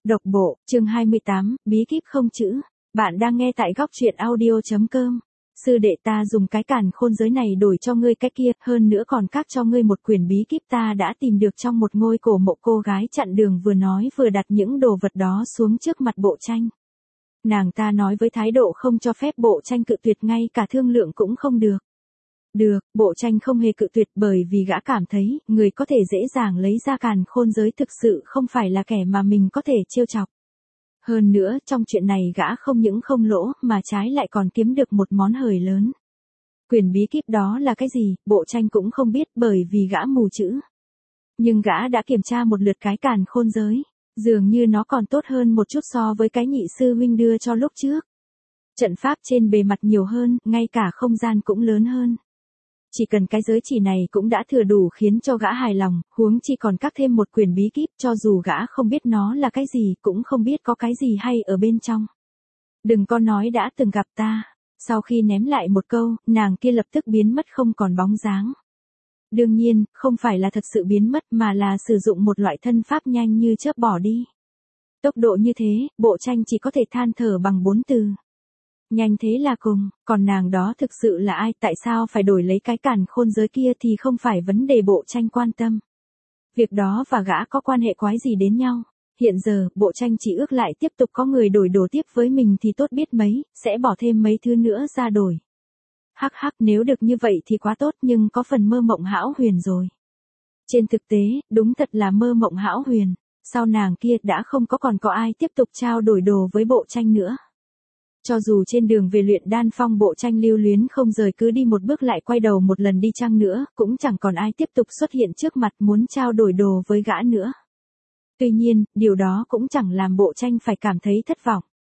Độc bộ, chương 28, bí kíp không chữ. Bạn đang nghe tại góc truyện audio.com. Sư đệ ta dùng cái càn khôn giới này đổi cho ngươi cái kia, hơn nữa còn các cho ngươi một quyển bí kíp ta đã tìm được trong một ngôi cổ mộ. Cô gái chặn đường vừa nói vừa đặt những đồ vật đó xuống trước mặt Bộ Tranh. Nàng ta nói với thái độ không cho phép Bộ Tranh cự tuyệt, ngay cả thương lượng cũng không được. Được, Bộ Tranh không hề cự tuyệt bởi vì gã cảm thấy, người có thể dễ dàng lấy ra càn khôn giới thực sự không phải là kẻ mà mình có thể trêu chọc. Hơn nữa, trong chuyện này gã không những không lỗ, mà trái lại còn kiếm được một món hời lớn. Quyển bí kíp đó là cái gì, Bộ Tranh cũng không biết bởi vì gã mù chữ. Nhưng gã đã kiểm tra một lượt cái càn khôn giới. Dường như nó còn tốt hơn một chút so với cái nhị sư huynh đưa cho lúc trước. Trận pháp trên bề mặt nhiều hơn, ngay cả không gian cũng lớn hơn. Chỉ cần cái giới chỉ này cũng đã thừa đủ khiến cho gã hài lòng, huống chi còn cắt thêm một quyển bí kíp, cho dù gã không biết nó là cái gì, cũng không biết có cái gì hay ở bên trong. Đừng có nói đã từng gặp ta. Sau khi ném lại một câu, nàng kia lập tức biến mất không còn bóng dáng. Đương nhiên, không phải là thật sự biến mất mà là sử dụng một loại thân pháp nhanh như chớp bỏ đi. Tốc độ như thế, Bộ Tranh chỉ có thể than thở bằng 4 từ. Nhanh thế là cùng, còn nàng đó thực sự là ai, tại sao phải đổi lấy cái càn khôn giới kia thì không phải vấn đề Bộ Tranh quan tâm. Việc đó và gã có quan hệ quái gì đến nhau. Hiện giờ, Bộ Tranh chỉ ước lại tiếp tục có người đổi đồ tiếp với mình thì tốt biết mấy, sẽ bỏ thêm mấy thứ nữa ra đổi. Hắc hắc, nếu được như vậy thì quá tốt, nhưng có phần mơ mộng hão huyền rồi. Trên thực tế, đúng thật là mơ mộng hão huyền. Sau nàng kia đã không còn có ai tiếp tục trao đổi đồ với Bộ Tranh nữa. Cho dù trên đường về luyện đan phong Bộ Tranh lưu luyến không rời, cứ đi một bước lại quay đầu một lần đi chăng nữa, cũng chẳng còn ai tiếp tục xuất hiện trước mặt muốn trao đổi đồ với gã nữa. Tuy nhiên, điều đó cũng chẳng làm Bộ Tranh phải cảm thấy thất vọng.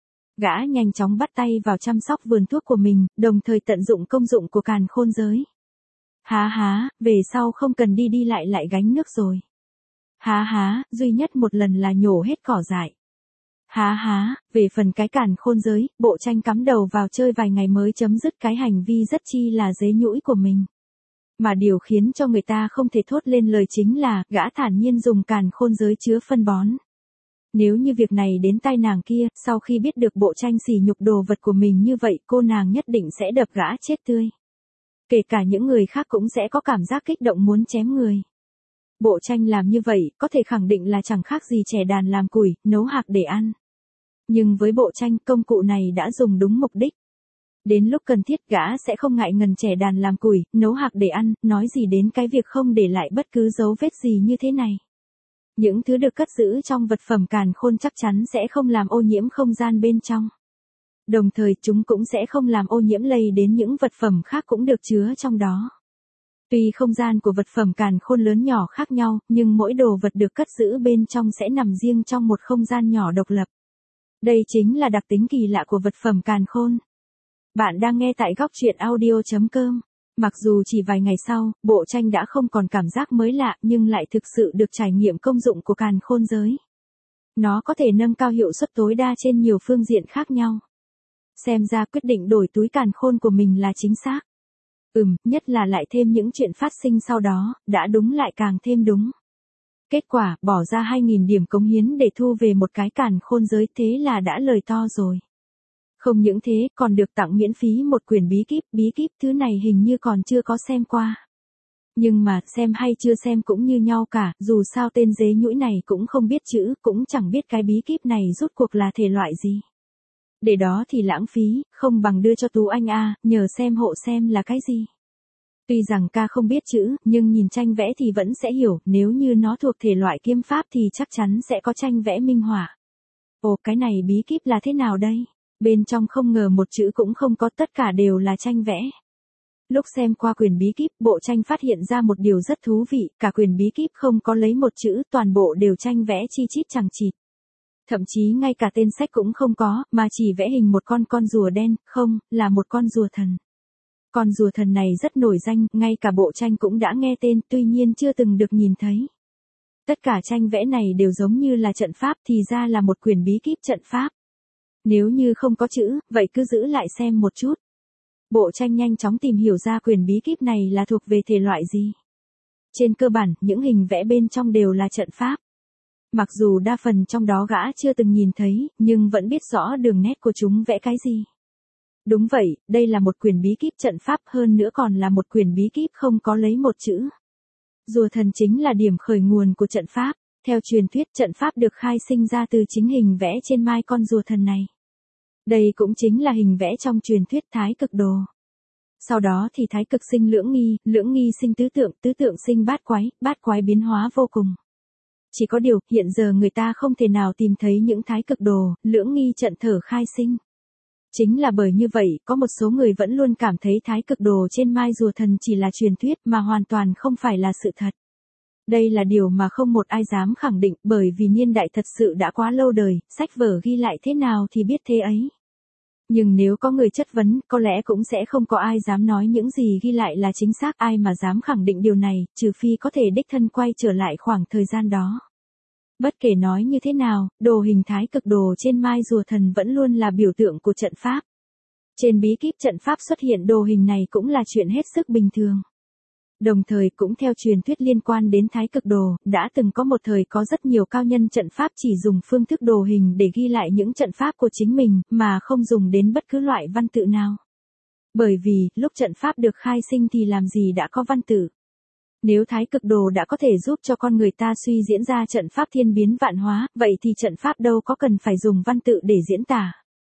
Gã nhanh chóng bắt tay vào chăm sóc vườn thuốc của mình, đồng thời tận dụng công dụng của càn khôn giới. Há, về sau không cần đi lại gánh nước rồi. Há, duy nhất một lần là nhổ hết cỏ dại. Há, về phần cái càn khôn giới, Bộ Tranh cắm đầu vào chơi vài ngày mới chấm dứt cái hành vi rất chi là dế nhũi của mình. Mà điều khiến cho người ta không thể thốt lên lời chính là, gã thản nhiên dùng càn khôn giới chứa phân bón. Nếu như việc này đến tai nàng kia, sau khi biết được Bộ Tranh sỉ nhục đồ vật của mình như vậy, cô nàng nhất định sẽ đập gã chết tươi. Kể cả những người khác cũng sẽ có cảm giác kích động muốn chém người. Bộ Tranh làm như vậy, có thể khẳng định là chẳng khác gì trẻ đàn làm củi, nấu hạc để ăn. Nhưng với Bộ Tranh, công cụ này đã dùng đúng mục đích. Đến lúc cần thiết gã sẽ không ngại ngần trẻ đàn làm củi, nấu hạc để ăn, nói gì đến cái việc không để lại bất cứ dấu vết gì như thế này. Những thứ được cất giữ trong vật phẩm càn khôn chắc chắn sẽ không làm ô nhiễm không gian bên trong. Đồng thời chúng cũng sẽ không làm ô nhiễm lây đến những vật phẩm khác cũng được chứa trong đó. Tuy không gian của vật phẩm càn khôn lớn nhỏ khác nhau, nhưng mỗi đồ vật được cất giữ bên trong sẽ nằm riêng trong một không gian nhỏ độc lập. Đây chính là đặc tính kỳ lạ của vật phẩm càn khôn. Bạn đang nghe tại góc truyện audio.com. Mặc dù chỉ vài ngày sau, Bộ Tranh đã không còn cảm giác mới lạ nhưng lại thực sự được trải nghiệm công dụng của càn khôn giới. Nó có thể nâng cao hiệu suất tối đa trên nhiều phương diện khác nhau. Xem ra quyết định đổi túi càn khôn của mình là chính xác. Nhất là lại thêm những chuyện phát sinh sau đó, đã đúng lại càng thêm đúng. Kết quả, bỏ ra 2.000 điểm cống hiến để thu về một cái càn khôn giới, thế là đã lời to rồi. Không những thế, còn được tặng miễn phí một quyển bí kíp thứ này hình như còn chưa có xem qua. Nhưng mà, xem hay chưa xem cũng như nhau cả, dù sao tên dế nhũi này cũng không biết chữ, cũng chẳng biết cái bí kíp này rốt cuộc là thể loại gì. Để đó thì lãng phí, không bằng đưa cho Tú Anh nhờ xem hộ xem là cái gì. Tuy rằng ca không biết chữ, nhưng nhìn tranh vẽ thì vẫn sẽ hiểu, nếu như nó thuộc thể loại kiếm pháp thì chắc chắn sẽ có tranh vẽ minh họa. Ồ, cái này bí kíp là thế nào đây? Bên trong không ngờ một chữ cũng không có, tất cả đều là tranh vẽ. Lúc xem qua quyển bí kíp, Bộ Tranh phát hiện ra một điều rất thú vị, cả quyển bí kíp không có lấy một chữ, toàn bộ đều tranh vẽ chi chít chằng chịt. Thậm chí ngay cả tên sách cũng không có, mà chỉ vẽ hình một con rùa đen, không, là một con rùa thần. Con rùa thần này rất nổi danh, ngay cả Bộ Tranh cũng đã nghe tên, tuy nhiên chưa từng được nhìn thấy. Tất cả tranh vẽ này đều giống như là trận pháp, thì ra là một quyển bí kíp trận pháp. Nếu như không có chữ, vậy cứ giữ lại xem một chút. Bộ Tranh nhanh chóng tìm hiểu ra quyển bí kíp này là thuộc về thể loại gì. Trên cơ bản, những hình vẽ bên trong đều là trận pháp. Mặc dù đa phần trong đó gã chưa từng nhìn thấy, nhưng vẫn biết rõ đường nét của chúng vẽ cái gì. Đúng vậy, đây là một quyển bí kíp trận pháp, hơn nữa còn là một quyển bí kíp không có lấy một chữ. Rùa thần chính là điểm khởi nguồn của trận pháp. Theo truyền thuyết, trận pháp được khai sinh ra từ chính hình vẽ trên mai con rùa thần này. Đây cũng chính là hình vẽ trong truyền thuyết Thái Cực Đồ. Sau đó thì Thái Cực sinh Lưỡng nghi sinh tứ tượng sinh bát quái biến hóa vô cùng. Chỉ có điều, hiện giờ người ta không thể nào tìm thấy những Thái Cực Đồ, Lưỡng nghi trận thở khai sinh. Chính là bởi như vậy, có một số người vẫn luôn cảm thấy Thái Cực Đồ trên mai rùa thần chỉ là truyền thuyết mà hoàn toàn không phải là sự thật. Đây là điều mà không một ai dám khẳng định, bởi vì niên đại thật sự đã quá lâu đời, sách vở ghi lại thế nào thì biết thế ấy. Nhưng nếu có người chất vấn, có lẽ cũng sẽ không có ai dám nói những gì ghi lại là chính xác, ai mà dám khẳng định điều này, trừ phi có thể đích thân quay trở lại khoảng thời gian đó. Bất kể nói như thế nào, đồ hình Thái Cực Đồ trên mai rùa thần vẫn luôn là biểu tượng của trận pháp. Trên bí kíp trận pháp xuất hiện đồ hình này cũng là chuyện hết sức bình thường. Đồng thời cũng theo truyền thuyết liên quan đến Thái Cực Đồ, đã từng có một thời có rất nhiều cao nhân trận pháp chỉ dùng phương thức đồ hình để ghi lại những trận pháp của chính mình, mà không dùng đến bất cứ loại văn tự nào. Bởi vì, lúc trận pháp được khai sinh thì làm gì đã có văn tự. Nếu Thái Cực Đồ đã có thể giúp cho con người ta suy diễn ra trận pháp thiên biến vạn hóa, vậy thì trận pháp đâu có cần phải dùng văn tự để diễn tả.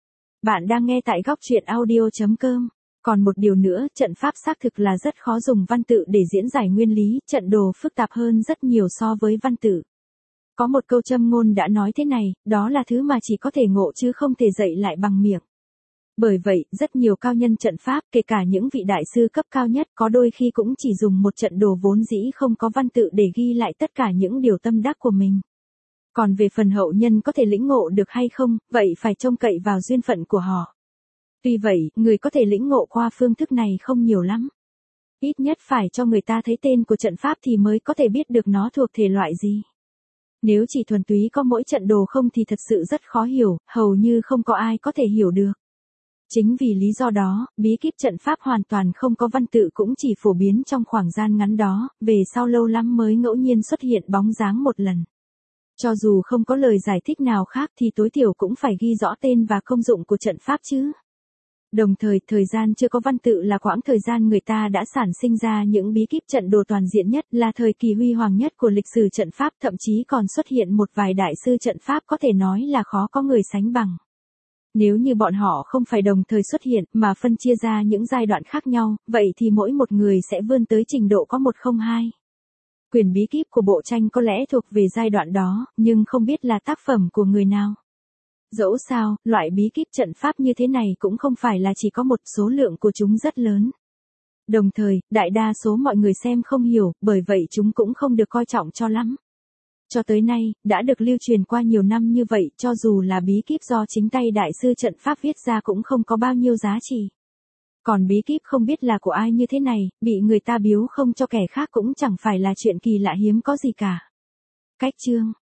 Bạn đang nghe tại góc truyện audio.com. Còn một điều nữa, trận pháp xác thực là rất khó dùng văn tự để diễn giải nguyên lý, trận đồ phức tạp hơn rất nhiều so với văn tự. Có một câu châm ngôn đã nói thế này, đó là thứ mà chỉ có thể ngộ chứ không thể dạy lại bằng miệng. Bởi vậy, rất nhiều cao nhân trận pháp, kể cả những vị đại sư cấp cao nhất, có đôi khi cũng chỉ dùng một trận đồ vốn dĩ không có văn tự để ghi lại tất cả những điều tâm đắc của mình. Còn về phần hậu nhân có thể lĩnh ngộ được hay không, vậy phải trông cậy vào duyên phận của họ. Tuy vậy, người có thể lĩnh ngộ qua phương thức này không nhiều lắm. Ít nhất phải cho người ta thấy tên của trận pháp thì mới có thể biết được nó thuộc thể loại gì. Nếu chỉ thuần túy có mỗi trận đồ không thì thật sự rất khó hiểu, hầu như không có ai có thể hiểu được. Chính vì lý do đó, bí kíp trận pháp hoàn toàn không có văn tự cũng chỉ phổ biến trong khoảng gian ngắn đó, về sau lâu lắm mới ngẫu nhiên xuất hiện bóng dáng một lần. Cho dù không có lời giải thích nào khác thì tối thiểu cũng phải ghi rõ tên và công dụng của trận pháp chứ. Đồng thời, thời gian chưa có văn tự là quãng thời gian người ta đã sản sinh ra những bí kíp trận đồ toàn diện nhất, là thời kỳ huy hoàng nhất của lịch sử trận pháp, thậm chí còn xuất hiện một vài đại sư trận pháp có thể nói là khó có người sánh bằng. Nếu như bọn họ không phải đồng thời xuất hiện mà phân chia ra những giai đoạn khác nhau, vậy thì mỗi một người sẽ vươn tới trình độ có 102. Quyển bí kíp của bộ tranh có lẽ thuộc về giai đoạn đó, nhưng không biết là tác phẩm của người nào. Dẫu sao, loại bí kíp trận pháp như thế này cũng không phải là chỉ có một, số lượng của chúng rất lớn. Đồng thời, đại đa số mọi người xem không hiểu, bởi vậy chúng cũng không được coi trọng cho lắm. Cho tới nay, đã được lưu truyền qua nhiều năm như vậy, cho dù là bí kíp do chính tay đại sư trận pháp viết ra cũng không có bao nhiêu giá trị. Còn bí kíp không biết là của ai như thế này, bị người ta biếu không cho kẻ khác cũng chẳng phải là chuyện kỳ lạ hiếm có gì cả. Cách chương